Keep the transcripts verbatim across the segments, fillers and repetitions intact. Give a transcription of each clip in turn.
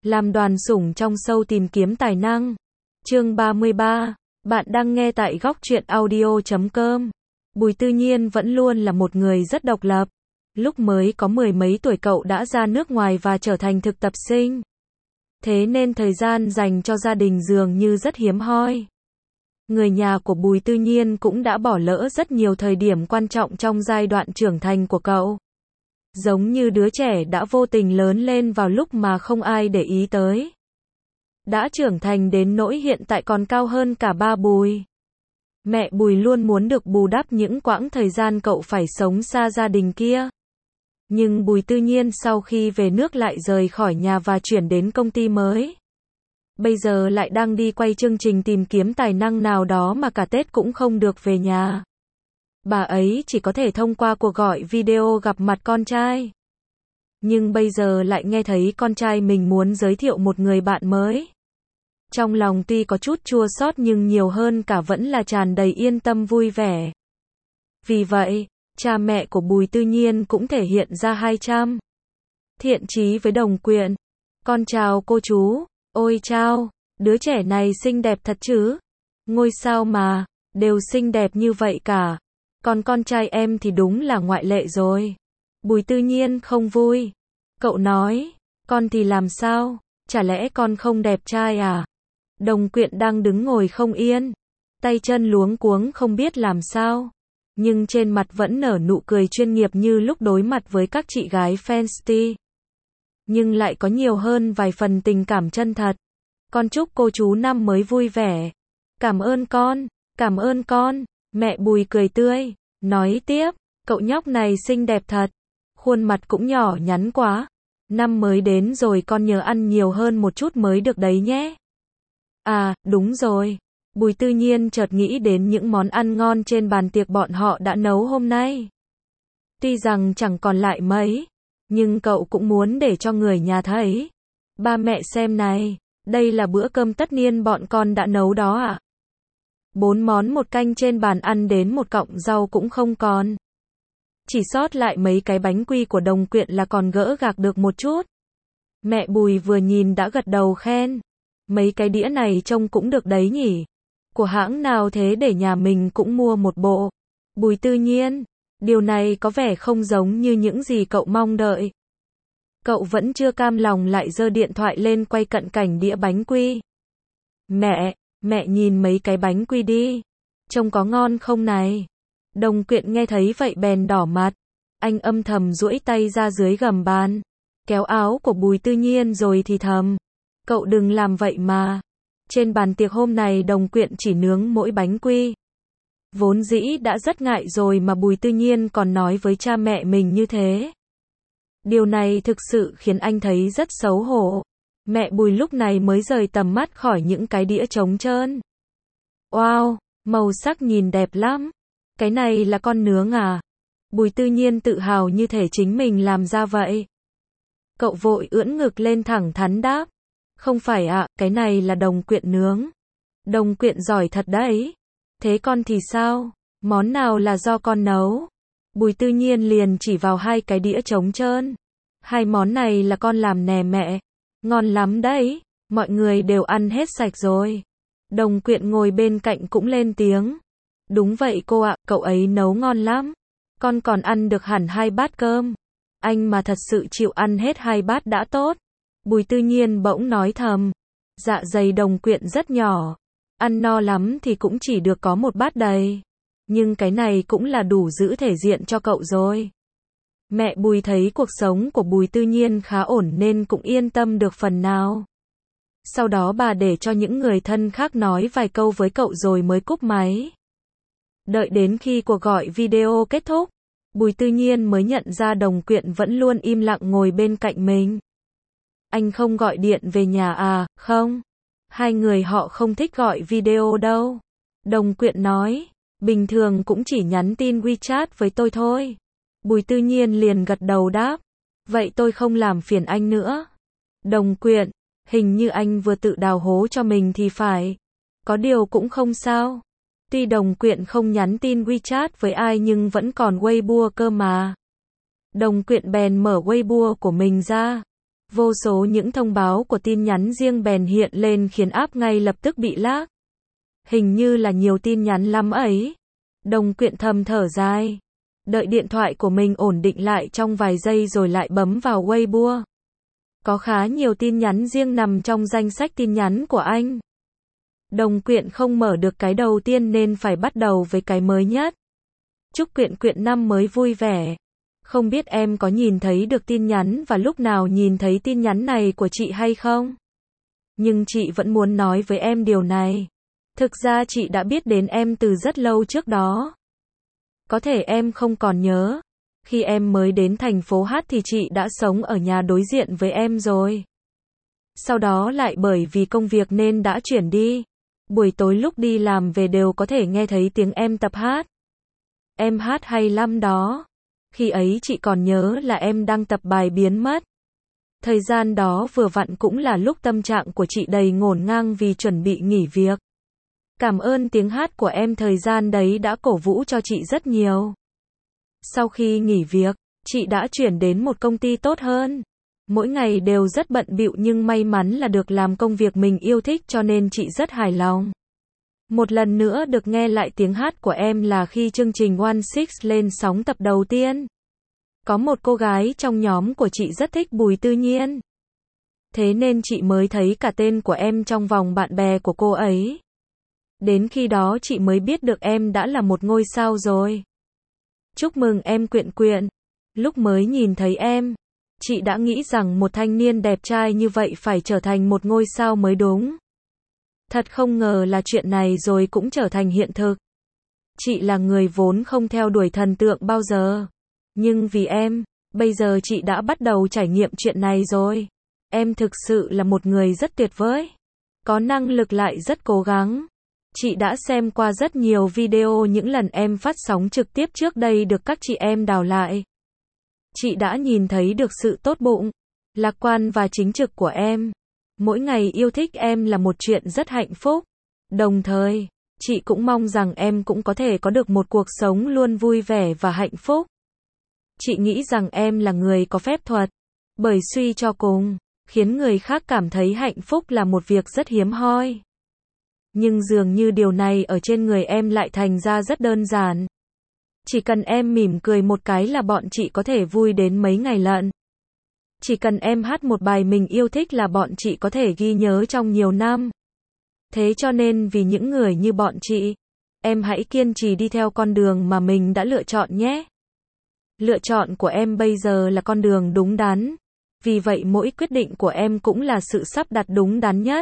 Làm đoàn sủng trong show tìm kiếm tài năng. Chương ba mươi ba. Bạn đang nghe tại góc truyện audio chấm com. Bùi Tư Nhiên vẫn luôn là một người rất độc lập. Lúc mới có mười mấy tuổi cậu đã ra nước ngoài và trở thành thực tập sinh. Thế nên thời gian dành cho gia đình dường như rất hiếm hoi. Người nhà của Bùi Tư Nhiên cũng đã bỏ lỡ rất nhiều thời điểm quan trọng trong giai đoạn trưởng thành của cậu. Giống như đứa trẻ đã vô tình lớn lên vào lúc mà không ai để ý tới. Đã trưởng thành đến nỗi hiện tại còn cao hơn cả ba Bùi. Mẹ Bùi luôn muốn được bù đắp những quãng thời gian cậu phải sống xa gia đình kia. Nhưng Bùi Tư Nhiên sau khi về nước lại rời khỏi nhà và chuyển đến công ty mới. Bây giờ lại đang đi quay chương trình tìm kiếm tài năng nào đó mà cả Tết cũng không được về nhà. Bà ấy chỉ có thể thông qua cuộc gọi video gặp mặt con trai. Nhưng bây giờ lại nghe thấy con trai mình muốn giới thiệu một người bạn mới. Trong lòng tuy có chút chua xót nhưng nhiều hơn cả vẫn là tràn đầy yên tâm vui vẻ. Vì vậy, cha mẹ của Bùi Tư Nhiên cũng thể hiện ra hai trăm thiện chí với Đồng Quyện. Con chào cô chú. Ôi chao, đứa trẻ này xinh đẹp thật chứ. Ngôi sao mà, đều xinh đẹp như vậy cả. Còn con trai em thì đúng là ngoại lệ rồi. Bùi Tư Nhiên không vui. Cậu nói, con thì làm sao? Chả lẽ con không đẹp trai à? Đồng Quyện đang đứng ngồi không yên. Tay chân luống cuống không biết làm sao. Nhưng trên mặt vẫn nở nụ cười chuyên nghiệp như lúc đối mặt với các chị gái fancy. Nhưng lại có nhiều hơn vài phần tình cảm chân thật. Con chúc cô chú năm mới vui vẻ. Cảm ơn con, cảm ơn con. Mẹ Bùi cười tươi, nói tiếp, cậu nhóc này xinh đẹp thật. Khuôn mặt cũng nhỏ nhắn quá. Năm mới đến rồi con nhớ ăn nhiều hơn một chút mới được đấy nhé. À, đúng rồi. Bùi Tư Nhiên chợt nghĩ đến những món ăn ngon trên bàn tiệc bọn họ đã nấu hôm nay. Tuy rằng chẳng còn lại mấy, nhưng cậu cũng muốn để cho người nhà thấy. Ba mẹ xem này, đây là bữa cơm tất niên bọn con đã nấu đó ạ. Bốn món một canh trên bàn ăn đến một cọng rau cũng không còn. Chỉ sót lại mấy cái bánh quy của Đồng Quyện là còn gỡ gạc được một chút. Mẹ Bùi vừa nhìn đã gật đầu khen. Mấy cái đĩa này trông cũng được đấy nhỉ. Của hãng nào thế để nhà mình cũng mua một bộ. Bùi Tư Nhiên, điều này có vẻ không giống như những gì cậu mong đợi. Cậu vẫn chưa cam lòng lại giơ điện thoại lên quay cận cảnh đĩa bánh quy. Mẹ, mẹ nhìn mấy cái bánh quy đi. Trông có ngon không này? Đồng Quyện nghe thấy vậy bèn đỏ mặt. Anh âm thầm duỗi tay ra dưới gầm bàn. Kéo áo của Bùi Tư Nhiên rồi thì thầm. Cậu đừng làm vậy mà. Trên bàn tiệc hôm này Đồng Quyện chỉ nướng mỗi bánh quy. Vốn dĩ đã rất ngại rồi mà Bùi Tư Nhiên còn nói với cha mẹ mình như thế. Điều này thực sự khiến anh thấy rất xấu hổ. Mẹ Bùi lúc này mới rời tầm mắt khỏi những cái đĩa trống trơn. Wow, màu sắc nhìn đẹp lắm. Cái này là con nướng à? Bùi Tư Nhiên tự hào như thể chính mình làm ra vậy. Cậu vội ưỡn ngực lên thẳng thắn đáp. Không phải ạ, à, cái này là Đồng Quyện nướng. Đồng Quyện giỏi thật đấy. Thế con thì sao? Món nào là do con nấu? Bùi Tư Nhiên liền chỉ vào hai cái đĩa trống trơn. Hai món này là con làm nè mẹ. Ngon lắm đấy. Mọi người đều ăn hết sạch rồi. Đồng Quyện ngồi bên cạnh cũng lên tiếng. Đúng vậy cô ạ, cậu ấy nấu ngon lắm. Con còn ăn được hẳn hai bát cơm. Anh mà thật sự chịu ăn hết hai bát đã tốt. Bùi Tư Nhiên bỗng nói thầm. Dạ dày Đồng Quyện rất nhỏ. Ăn no lắm thì cũng chỉ được có một bát đầy. Nhưng cái này cũng là đủ giữ thể diện cho cậu rồi. Mẹ Bùi thấy cuộc sống của Bùi Tư Nhiên khá ổn nên cũng yên tâm được phần nào. Sau đó bà để cho những người thân khác nói vài câu với cậu rồi mới cúp máy. Đợi đến khi cuộc gọi video kết thúc, Bùi Tư Nhiên mới nhận ra Đồng Quyện vẫn luôn im lặng ngồi bên cạnh mình. Anh không gọi điện về nhà à? Không. Hai người họ không thích gọi video đâu. Đồng Quyện nói. Bình thường cũng chỉ nhắn tin WeChat với tôi thôi. Bùi Tư Nhiên liền gật đầu đáp. Vậy tôi không làm phiền anh nữa. Đồng Quyện. Hình như anh vừa tự đào hố cho mình thì phải. Có điều cũng không sao. Tuy Đồng Quyện không nhắn tin WeChat với ai nhưng vẫn còn Weibo cơ mà. Đồng Quyện bèn mở Weibo của mình ra. Vô số những thông báo của tin nhắn riêng bèn hiện lên khiến app ngay lập tức bị lag. Hình như là nhiều tin nhắn lắm ấy. Đồng Quyện thầm thở dài. Đợi điện thoại của mình ổn định lại trong vài giây rồi lại bấm vào Weibo. Có khá nhiều tin nhắn riêng nằm trong danh sách tin nhắn của anh. Đồng Quyện không mở được cái đầu tiên nên phải bắt đầu với cái mới nhất. Chúc Quyện Quyện năm mới vui vẻ. Không biết em có nhìn thấy được tin nhắn và lúc nào nhìn thấy tin nhắn này của chị hay không? Nhưng chị vẫn muốn nói với em điều này. Thực ra chị đã biết đến em từ rất lâu trước đó. Có thể em không còn nhớ. Khi em mới đến thành phố Hát thì chị đã sống ở nhà đối diện với em rồi. Sau đó lại bởi vì công việc nên đã chuyển đi. Buổi tối lúc đi làm về đều có thể nghe thấy tiếng em tập hát. Em hát hay lắm đó. Khi ấy chị còn nhớ là em đang tập bài biến mất. Thời gian đó vừa vặn cũng là lúc tâm trạng của chị đầy ngổn ngang vì chuẩn bị nghỉ việc. Cảm ơn tiếng hát của em thời gian đấy đã cổ vũ cho chị rất nhiều. Sau khi nghỉ việc, chị đã chuyển đến một công ty tốt hơn. Mỗi ngày đều rất bận bịu nhưng may mắn là được làm công việc mình yêu thích cho nên chị rất hài lòng. Một lần nữa được nghe lại tiếng hát của em là khi chương trình One Six lên sóng tập đầu tiên. Có một cô gái trong nhóm của chị rất thích Bùi Tư Nhiên. Thế nên chị mới thấy cả tên của em trong vòng bạn bè của cô ấy. Đến khi đó chị mới biết được em đã là một ngôi sao rồi. Chúc mừng em Quyện Quyện. Lúc mới nhìn thấy em, chị đã nghĩ rằng một thanh niên đẹp trai như vậy phải trở thành một ngôi sao mới đúng. Thật không ngờ là chuyện này rồi cũng trở thành hiện thực. Chị là người vốn không theo đuổi thần tượng bao giờ. Nhưng vì em, bây giờ chị đã bắt đầu trải nghiệm chuyện này rồi. Em thực sự là một người rất tuyệt vời. Có năng lực lại rất cố gắng. Chị đã xem qua rất nhiều video những lần em phát sóng trực tiếp trước đây được các chị em đào lại. Chị đã nhìn thấy được sự tốt bụng, lạc quan và chính trực của em. Mỗi ngày yêu thích em là một chuyện rất hạnh phúc. Đồng thời, chị cũng mong rằng em cũng có thể có được một cuộc sống luôn vui vẻ và hạnh phúc. Chị nghĩ rằng em là người có phép thuật. Bởi suy cho cùng, khiến người khác cảm thấy hạnh phúc là một việc rất hiếm hoi. Nhưng dường như điều này ở trên người em lại thành ra rất đơn giản. Chỉ cần em mỉm cười một cái là bọn chị có thể vui đến mấy ngày lận. Chỉ cần em hát một bài mình yêu thích là bọn chị có thể ghi nhớ trong nhiều năm. Thế cho nên vì những người như bọn chị, em hãy kiên trì đi theo con đường mà mình đã lựa chọn nhé. Lựa chọn của em bây giờ là con đường đúng đắn. Vì vậy mỗi quyết định của em cũng là sự sắp đặt đúng đắn nhất.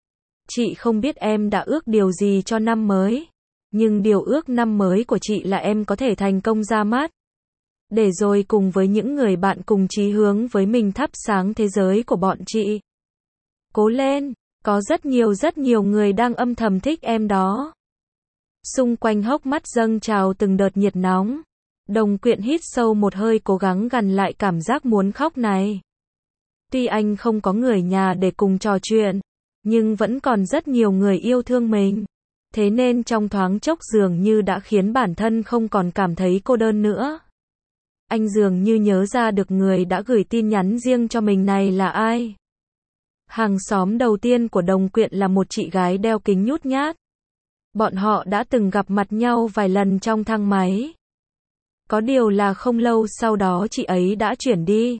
Chị không biết em đã ước điều gì cho năm mới. Nhưng điều ước năm mới của chị là em có thể thành công ra mắt. Để rồi cùng với những người bạn cùng chí hướng với mình thắp sáng thế giới của bọn chị. Cố lên, có rất nhiều rất nhiều người đang âm thầm thích em đó. Xung quanh hốc mắt dâng trào từng đợt nhiệt nóng. Đồng Quyện hít sâu một hơi cố gắng gằn lại cảm giác muốn khóc này. Tuy anh không có người nhà để cùng trò chuyện, nhưng vẫn còn rất nhiều người yêu thương mình. Thế nên trong thoáng chốc dường như đã khiến bản thân không còn cảm thấy cô đơn nữa. Anh dường như nhớ ra được người đã gửi tin nhắn riêng cho mình này là ai. Hàng xóm đầu tiên của Đồng Quyện là một chị gái đeo kính nhút nhát. Bọn họ đã từng gặp mặt nhau vài lần trong thang máy. Có điều là không lâu sau đó chị ấy đã chuyển đi.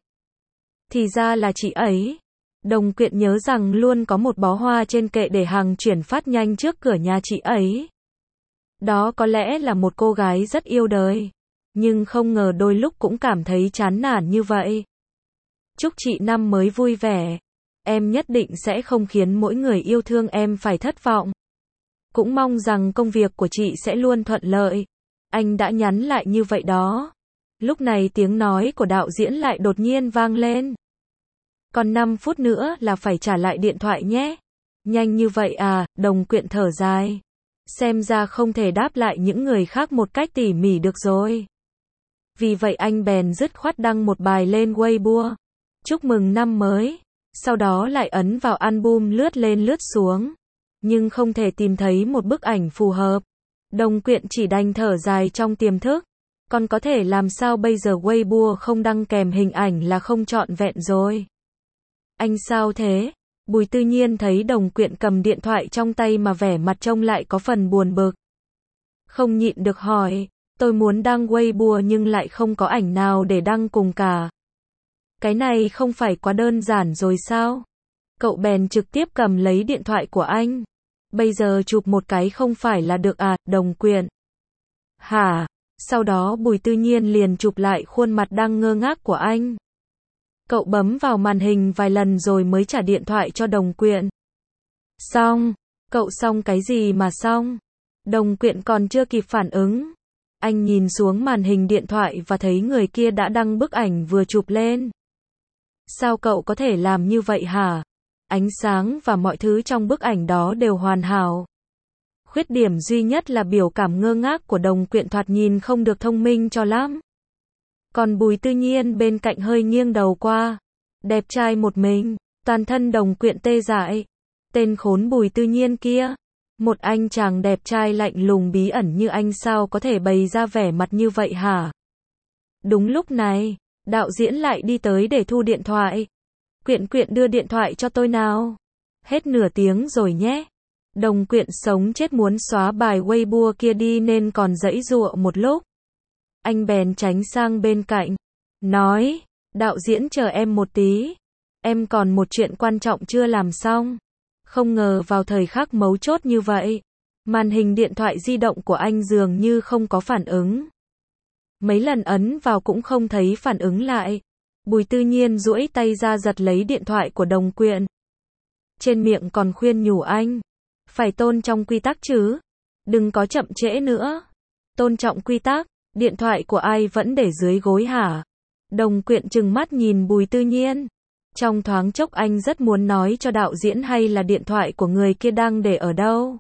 Thì ra là chị ấy. Đồng Quyện nhớ rằng luôn có một bó hoa trên kệ để hàng chuyển phát nhanh trước cửa nhà chị ấy. Đó có lẽ là một cô gái rất yêu đời. Nhưng không ngờ đôi lúc cũng cảm thấy chán nản như vậy. Chúc chị năm mới vui vẻ. Em nhất định sẽ không khiến mỗi người yêu thương em phải thất vọng. Cũng mong rằng công việc của chị sẽ luôn thuận lợi. Anh đã nhắn lại như vậy đó. Lúc này tiếng nói của đạo diễn lại đột nhiên vang lên. Còn năm phút nữa là phải trả lại điện thoại nhé. Nhanh như vậy à, Đồng Quyện thở dài. Xem ra không thể đáp lại những người khác một cách tỉ mỉ được rồi. Vì vậy anh bèn dứt khoát đăng một bài lên Weibo. Chúc mừng năm mới. Sau đó lại ấn vào album lướt lên lướt xuống. Nhưng không thể tìm thấy một bức ảnh phù hợp. Đồng Quyện chỉ đành thở dài trong tiềm thức. Còn có thể làm sao bây giờ Weibo không đăng kèm hình ảnh là không trọn vẹn rồi. Anh sao thế? Bùi Tư Nhiên thấy Đồng Quyện cầm điện thoại trong tay mà vẻ mặt trông lại có phần buồn bực. Không nhịn được hỏi, tôi muốn đăng Weibo nhưng lại không có ảnh nào để đăng cùng cả. Cái này không phải quá đơn giản rồi sao? Cậu bèn trực tiếp cầm lấy điện thoại của anh. Bây giờ chụp một cái không phải là được à, Đồng Quyện? Hả? Sau đó Bùi Tư Nhiên liền chụp lại khuôn mặt đang ngơ ngác của anh. Cậu bấm vào màn hình vài lần rồi mới trả điện thoại cho Đồng Quyện. Xong. Cậu xong cái gì mà xong? Đồng Quyện còn chưa kịp phản ứng. Anh nhìn xuống màn hình điện thoại và thấy người kia đã đăng bức ảnh vừa chụp lên. Sao cậu có thể làm như vậy hả? Ánh sáng và mọi thứ trong bức ảnh đó đều hoàn hảo. Khuyết điểm duy nhất là biểu cảm ngơ ngác của Đồng Quyện thoạt nhìn không được thông minh cho lắm. Còn Bùi Tư Nhiên bên cạnh hơi nghiêng đầu qua. Đẹp trai một mình, toàn thân Đồng Quyện tê dại. Tên khốn Bùi Tư Nhiên kia. Một anh chàng đẹp trai lạnh lùng bí ẩn như anh sao có thể bày ra vẻ mặt như vậy hả? Đúng lúc này, đạo diễn lại đi tới để thu điện thoại. Quyện Quyện đưa điện thoại cho tôi nào. Hết nửa tiếng rồi nhé. Đồng Quyện sống chết muốn xóa bài Weibo kia đi nên còn giãy giụa một lúc. Anh bèn tránh sang bên cạnh. Nói, đạo diễn chờ em một tí. Em còn một chuyện quan trọng chưa làm xong. Không ngờ vào thời khắc mấu chốt như vậy. Màn hình điện thoại di động của anh dường như không có phản ứng. Mấy lần ấn vào cũng không thấy phản ứng lại. Bùi Tư Nhiên duỗi tay ra giật lấy điện thoại của Đồng Quyện. Trên miệng còn khuyên nhủ anh. Phải tôn trọng quy tắc chứ. Đừng có chậm trễ nữa. Tôn trọng quy tắc. Điện thoại của ai vẫn để dưới gối hả? Đồng Quyện trừng mắt nhìn Bùi Tư Nhiên. Trong thoáng chốc anh rất muốn nói cho đạo diễn hay là điện thoại của người kia đang để ở đâu.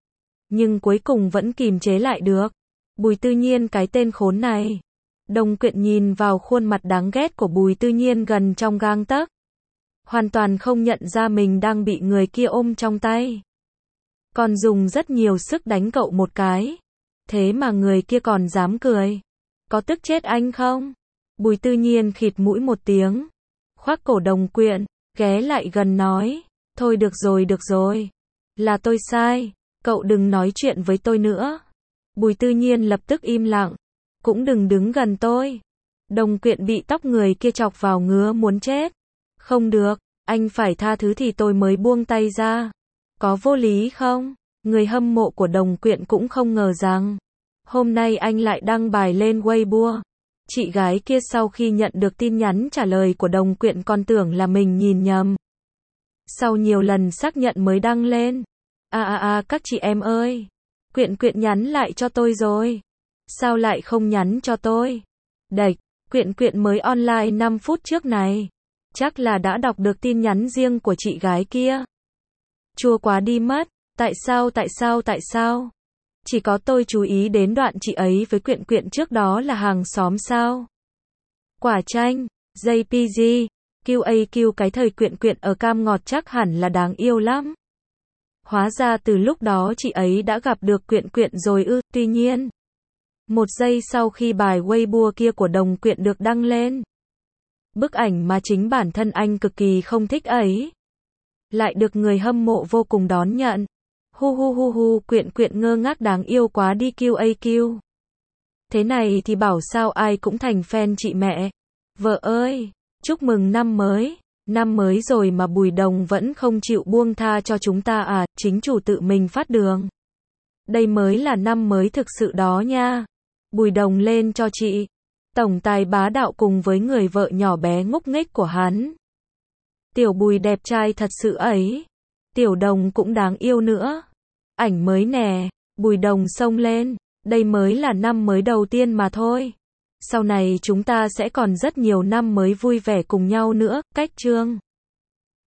Nhưng cuối cùng vẫn kìm chế lại được. Bùi Tư Nhiên cái tên khốn này. Đồng Quyện nhìn vào khuôn mặt đáng ghét của Bùi Tư Nhiên gần trong gang tấc. Hoàn toàn không nhận ra mình đang bị người kia ôm trong tay. Còn dùng rất nhiều sức đánh cậu một cái. Thế mà người kia còn dám cười. Có tức chết anh không? Bùi Tư Nhiên khịt mũi một tiếng. Khoác cổ Đồng Quyện, ghé lại gần nói. Thôi được rồi được rồi. Là tôi sai. Cậu đừng nói chuyện với tôi nữa. Bùi Tư Nhiên lập tức im lặng. Cũng đừng đứng gần tôi. Đồng Quyện bị tóc người kia chọc vào ngứa muốn chết. Không được, anh phải tha thứ thì tôi mới buông tay ra. Có vô lý không? Người hâm mộ của Đồng Quyện cũng không ngờ rằng hôm nay anh lại đăng bài lên Weibo. Chị gái kia sau khi nhận được tin nhắn trả lời của Đồng Quyện còn tưởng là mình nhìn nhầm. Sau nhiều lần xác nhận mới đăng lên. À à à các chị em ơi. Quyện Quyện nhắn lại cho tôi rồi. Sao lại không nhắn cho tôi? Đệch, Quyện Quyện mới online năm phút trước này. Chắc là đã đọc được tin nhắn riêng của chị gái kia. Chua quá đi mất. Tại sao tại sao tại sao? Chỉ có tôi chú ý đến đoạn chị ấy với Quyện Quyện trước đó là hàng xóm sao? Quả chanh, gi pê giê, quy a quy cái thời Quyện Quyện ở cam ngọt chắc hẳn là đáng yêu lắm. Hóa ra từ lúc đó chị ấy đã gặp được Quyện Quyện rồi ư, tuy nhiên. Một giây sau khi bài Weibo kia của Đồng Quyện được đăng lên. Bức ảnh mà chính bản thân anh cực kỳ không thích ấy. Lại được người hâm mộ vô cùng đón nhận. Hu hu hu hu Quyện Quyện ngơ ngác đáng yêu quá đi quy a quy. Thế này thì bảo sao ai cũng thành fan chị mẹ. Vợ ơi, chúc mừng năm mới. Năm mới rồi mà Bùi Đồng vẫn không chịu buông tha cho chúng ta à, chính chủ tự mình phát đường. Đây mới là năm mới thực sự đó nha. Bùi Đồng lên cho chị. Tổng tài bá đạo cùng với người vợ nhỏ bé ngốc nghếch của hắn. Tiểu Bùi đẹp trai thật sự ấy. Tiểu Đồng cũng đáng yêu nữa. Ảnh mới nè, Bùi Đồng xông lên. Đây mới là năm mới đầu tiên mà thôi. Sau này chúng ta sẽ còn rất nhiều năm mới vui vẻ cùng nhau nữa, cách chương.